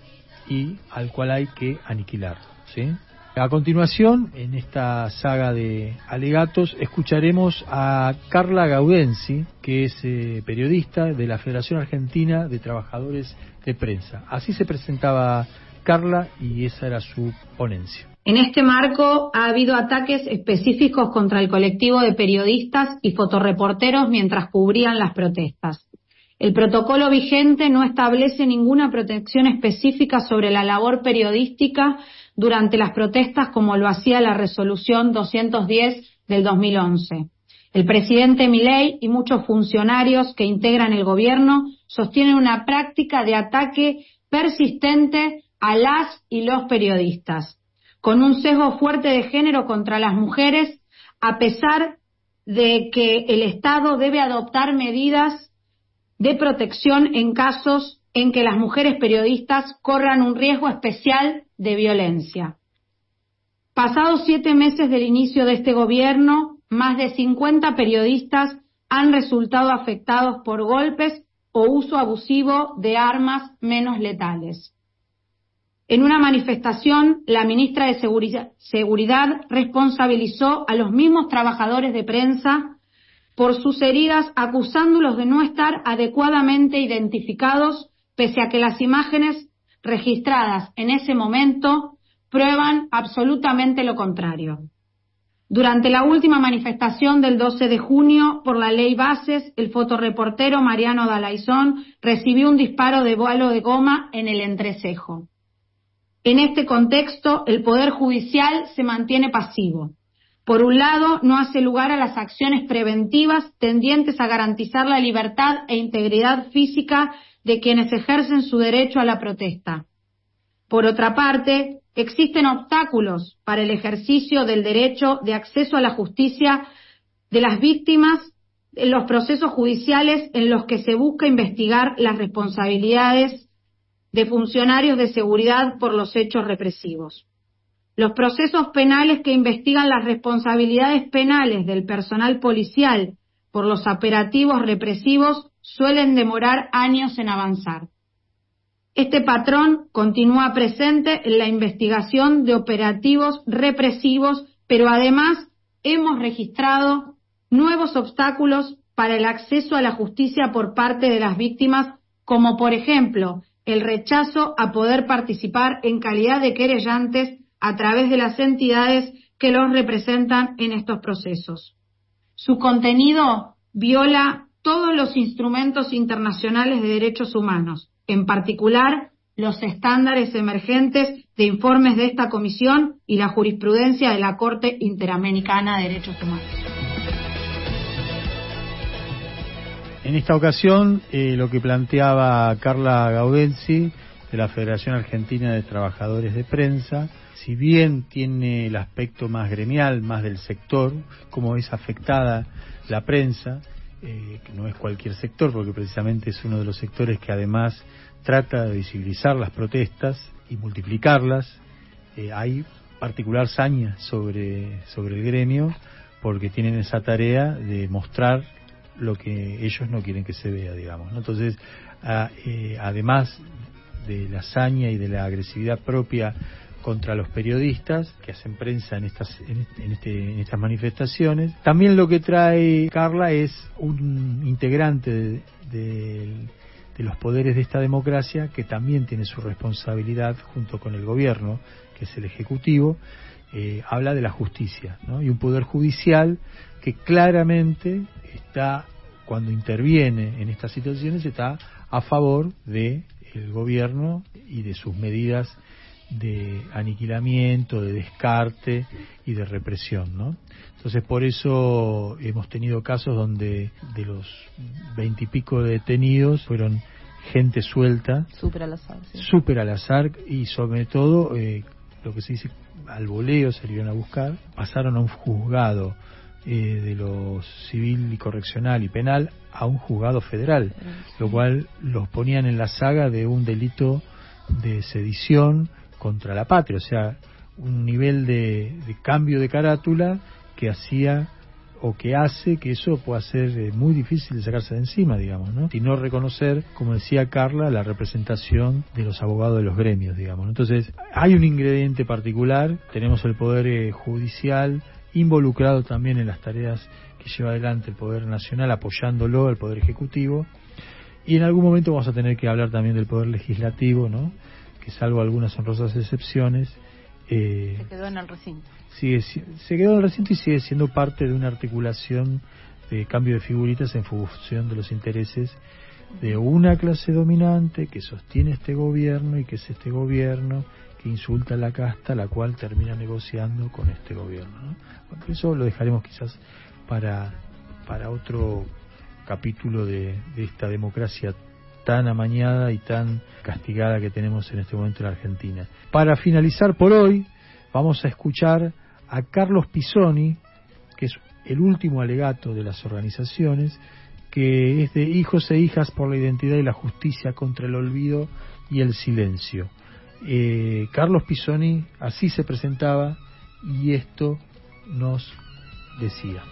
y al cual hay que aniquilar, ¿sí? A continuación, en esta saga de alegatos, escucharemos a Carla Gaudenzi, que es periodista de la Federación Argentina de Trabajadores de Prensa. Así se presentaba Carla y esa era su ponencia. En este marco ha habido ataques específicos contra el colectivo de periodistas y fotorreporteros mientras cubrían las protestas. El protocolo vigente no establece ninguna protección específica sobre la labor periodística durante las protestas, como lo hacía la resolución 210 del 2011. El presidente Milei y muchos funcionarios que integran el gobierno sostienen una práctica de ataque persistente a las y los periodistas, con un sesgo fuerte de género contra las mujeres, a pesar de que el Estado debe adoptar medidas de protección en casos en que las mujeres periodistas corran un riesgo especial de violencia. Pasados 7 meses del inicio de este gobierno, más de 50 periodistas han resultado afectados por golpes o uso abusivo de armas menos letales. En una manifestación, la ministra de Seguridad responsabilizó a los mismos trabajadores de prensa por sus heridas, acusándolos de no estar adecuadamente identificados, pese a que las imágenes registradas en ese momento prueban absolutamente lo contrario. Durante la última manifestación del 12 de junio por la ley Bases, el fotorreportero Mariano Dalaizón recibió un disparo de balo de goma en el entrecejo. En este contexto, el Poder Judicial se mantiene pasivo. Por un lado, no hace lugar a las acciones preventivas tendientes a garantizar la libertad e integridad física de quienes ejercen su derecho a la protesta. Por otra parte, existen obstáculos para el ejercicio del derecho de acceso a la justicia de las víctimas en los procesos judiciales en los que se busca investigar las responsabilidades de funcionarios de seguridad por los hechos represivos. Los procesos penales que investigan las responsabilidades penales del personal policial por los operativos represivos suelen demorar años en avanzar. Este patrón continúa presente en la investigación de operativos represivos, pero además hemos registrado nuevos obstáculos para el acceso a la justicia por parte de las víctimas, como por ejemplo el rechazo a poder participar en calidad de querellantes a través de las entidades que los representan en estos procesos. Su contenido viola todos los instrumentos internacionales de derechos humanos, en particular los estándares emergentes de informes de esta comisión y la jurisprudencia de la Corte Interamericana de Derechos Humanos. En esta ocasión, lo que planteaba Carla Gaudenzi, de la Federación Argentina de Trabajadores de Prensa, si bien tiene el aspecto más gremial, más del sector, cómo es afectada la prensa, que no es cualquier sector, porque precisamente es uno de los sectores que además trata de visibilizar las protestas y multiplicarlas. Hay particular saña sobre el gremio, porque tienen esa tarea de mostrar lo que ellos no quieren que se vea, digamos, ¿no? Entonces, además de la saña y de la agresividad propia contra los periodistas que hacen prensa en estas manifestaciones, también lo que trae Carla es un integrante de los poderes de esta democracia que también tiene su responsabilidad junto con el gobierno, que es el Ejecutivo. Habla de la justicia, ¿no? Y un poder judicial que claramente está, cuando interviene en estas situaciones, está a favor del gobierno y de sus medidas de aniquilamiento, de descarte y de represión, ¿no? Entonces, por eso hemos tenido casos donde de los 20 y pico detenidos fueron gente suelta, súper al azar, sí. Súper al azar, y sobre todo lo que se dice al voleo, salieron a buscar, pasaron a un juzgado de lo civil y correccional y penal a un juzgado federal, lo cual los ponían en la saga de un delito de sedición contra la patria, o sea, un nivel de cambio de carátula que hacía o que hace que eso pueda ser muy difícil de sacarse de encima, digamos, ¿no? Y no reconocer, como decía Carla, la representación de los abogados de los gremios, digamos, ¿no? Entonces, hay un ingrediente particular, tenemos el Poder Judicial involucrado también en las tareas que lleva adelante el Poder Nacional, apoyándolo el Poder Ejecutivo, y en algún momento vamos a tener que hablar también del Poder Legislativo, ¿no? Que salvo algunas honrosas excepciones, se quedó en el recinto. Se quedó en el recinto y sigue siendo parte de una articulación de cambio de figuritas en función de los intereses de una clase dominante que sostiene este gobierno y que es este gobierno que insulta a la casta, la cual termina negociando con este gobierno, ¿no? Bueno, eso lo dejaremos quizás para otro capítulo de esta democracia tan amañada y tan castigada que tenemos en este momento en la Argentina. Para finalizar por hoy, vamos a escuchar a Carlos Pisoni, que es el último alegato de las organizaciones, que es de Hijos e Hijas por la Identidad y la Justicia contra el Olvido y el Silencio. Carlos Pisoni así se presentaba y esto nos decía.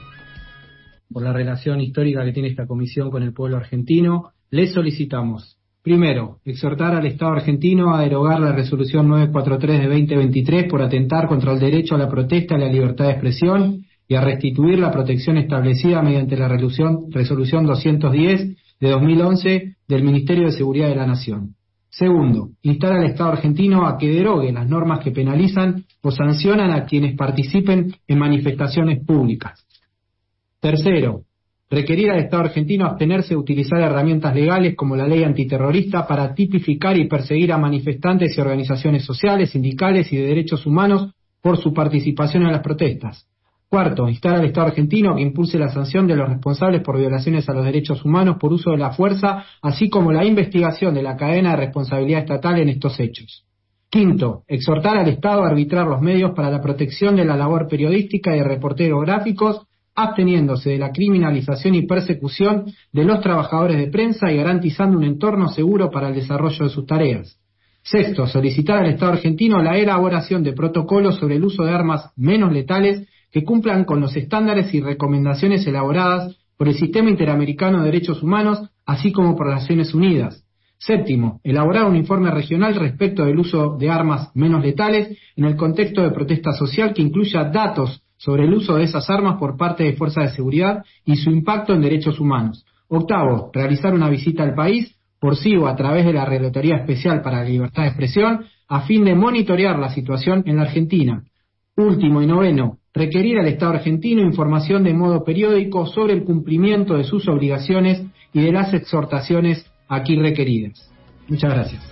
Por la relación histórica que tiene esta comisión con el pueblo argentino, les solicitamos, primero, exhortar al Estado argentino a derogar la resolución 943 de 2023 por atentar contra el derecho a la protesta y la libertad de expresión y a restituir la protección establecida mediante la resolución 210 de 2011 del Ministerio de Seguridad de la Nación. Segundo, instar al Estado argentino a que derogue las normas que penalizan o sancionan a quienes participen en manifestaciones públicas. Tercero, requerir al Estado argentino abstenerse de utilizar herramientas legales como la ley antiterrorista para tipificar y perseguir a manifestantes y organizaciones sociales, sindicales y de derechos humanos por su participación en las protestas. Cuarto, instar al Estado argentino que impulse la sanción de los responsables por violaciones a los derechos humanos por uso de la fuerza, así como la investigación de la cadena de responsabilidad estatal en estos hechos. Quinto, exhortar al Estado a arbitrar los medios para la protección de la labor periodística y de reporteros gráficos, absteniéndose de la criminalización y persecución de los trabajadores de prensa y garantizando un entorno seguro para el desarrollo de sus tareas. Sexto, solicitar al Estado argentino la elaboración de protocolos sobre el uso de armas menos letales que cumplan con los estándares y recomendaciones elaboradas por el Sistema Interamericano de Derechos Humanos, así como por las Naciones Unidas. Séptimo, elaborar un informe regional respecto del uso de armas menos letales en el contexto de protesta social que incluya datos sobre el uso de esas armas por parte de fuerzas de seguridad y su impacto en derechos humanos. Octavo, realizar una visita al país, por sí o a través de la Relatoría Especial para la Libertad de Expresión, a fin de monitorear la situación en la Argentina. Último y noveno, requerir al Estado argentino información de modo periódico sobre el cumplimiento de sus obligaciones y de las exhortaciones aquí requeridas. Muchas gracias.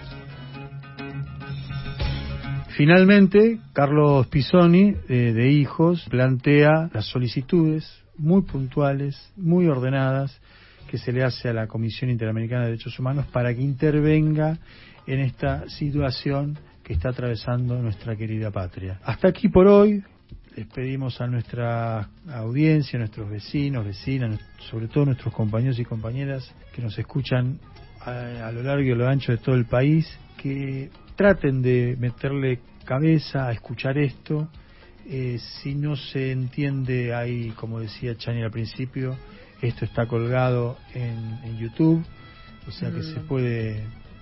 Finalmente, Carlos Pisoni, de Hijos, plantea las solicitudes muy puntuales, muy ordenadas, que se le hace a la Comisión Interamericana de Derechos Humanos para que intervenga en esta situación que está atravesando nuestra querida patria. Hasta aquí por hoy. Les pedimos a nuestra audiencia, a nuestros vecinos, vecinas, sobre todo nuestros compañeros y compañeras que nos escuchan a lo largo y a lo ancho de todo el país, que traten de meterle cabeza a escuchar esto. Si no se entiende, ahí, como decía Chani al principio, esto está colgado en YouTube, o sea que se puede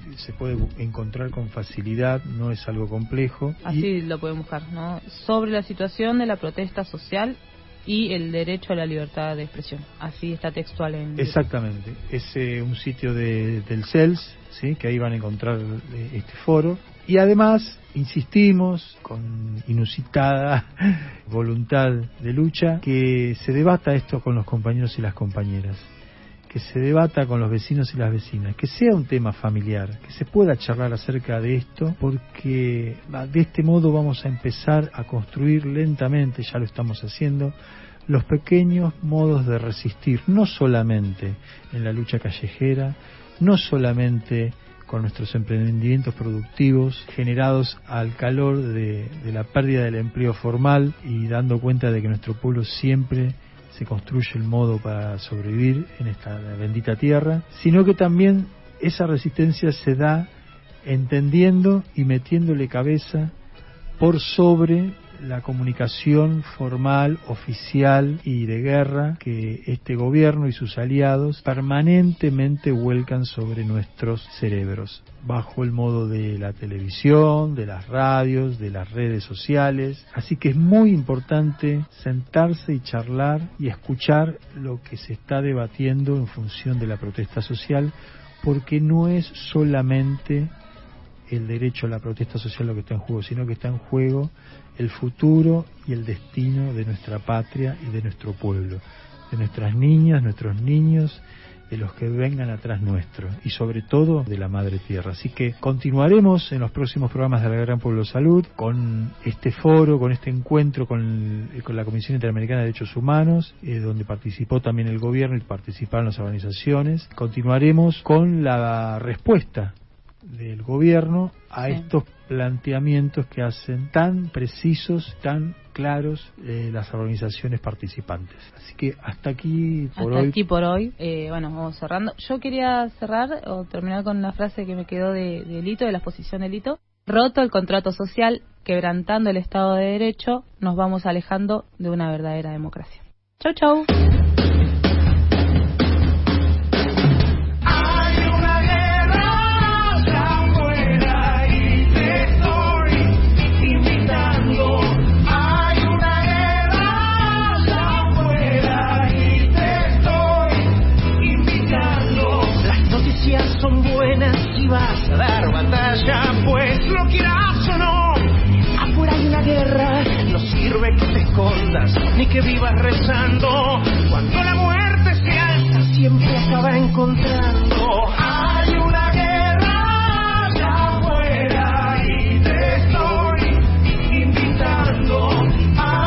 encontrar con facilidad, no es algo complejo. Así lo pueden buscar, ¿no? Sobre la situación de la protesta social y el derecho a la libertad de expresión. Así está textual en... Exactamente. Es un sitio del CELS, ¿sí? Que ahí van a encontrar este foro. Y además, insistimos, con inusitada voluntad de lucha, que se debata esto con los compañeros y las compañeras, que se debata con los vecinos y las vecinas, que sea un tema familiar, que se pueda charlar acerca de esto, porque de este modo vamos a empezar a construir lentamente, ya lo estamos haciendo, los pequeños modos de resistir, no solamente en la lucha callejera, no solamente con nuestros emprendimientos productivos generados al calor de la pérdida del empleo formal y dando cuenta de que nuestro pueblo siempre se construye el modo para sobrevivir en esta bendita tierra, sino que también esa resistencia se da entendiendo y metiéndole cabeza por sobre la comunicación formal, oficial y de guerra que este gobierno y sus aliados permanentemente vuelcan sobre nuestros cerebros, bajo el modo de la televisión, de las radios, de las redes sociales. Así que es muy importante sentarse y charlar y escuchar lo que se está debatiendo en función de la protesta social, porque no es solamente el derecho a la protesta social lo que está en juego, sino que está en juego el futuro y el destino de nuestra patria y de nuestro pueblo, de nuestras niñas, nuestros niños, de los que vengan atrás nuestro y sobre todo de la madre tierra. Así que continuaremos en los próximos programas de la Gran Pueblo Salud con este foro, con este encuentro con la Comisión Interamericana de Derechos Humanos, donde participó también el gobierno y participaron las organizaciones. Continuaremos con la respuesta del gobierno a estos planteamientos que hacen tan precisos, tan claros las organizaciones participantes. Así que hasta aquí por hoy. Bueno, vamos cerrando. Yo quería cerrar o terminar con una frase que me quedó de Lito, de la exposición de Lito. Roto el contrato social, quebrantando el Estado de Derecho, nos vamos alejando de una verdadera democracia. Chau, chau. Son buenas y vas a dar batalla, pues lo quieras o no, afuera hay una guerra, no sirve que te escondas ni que vivas rezando, cuando la muerte se alza siempre acaba encontrando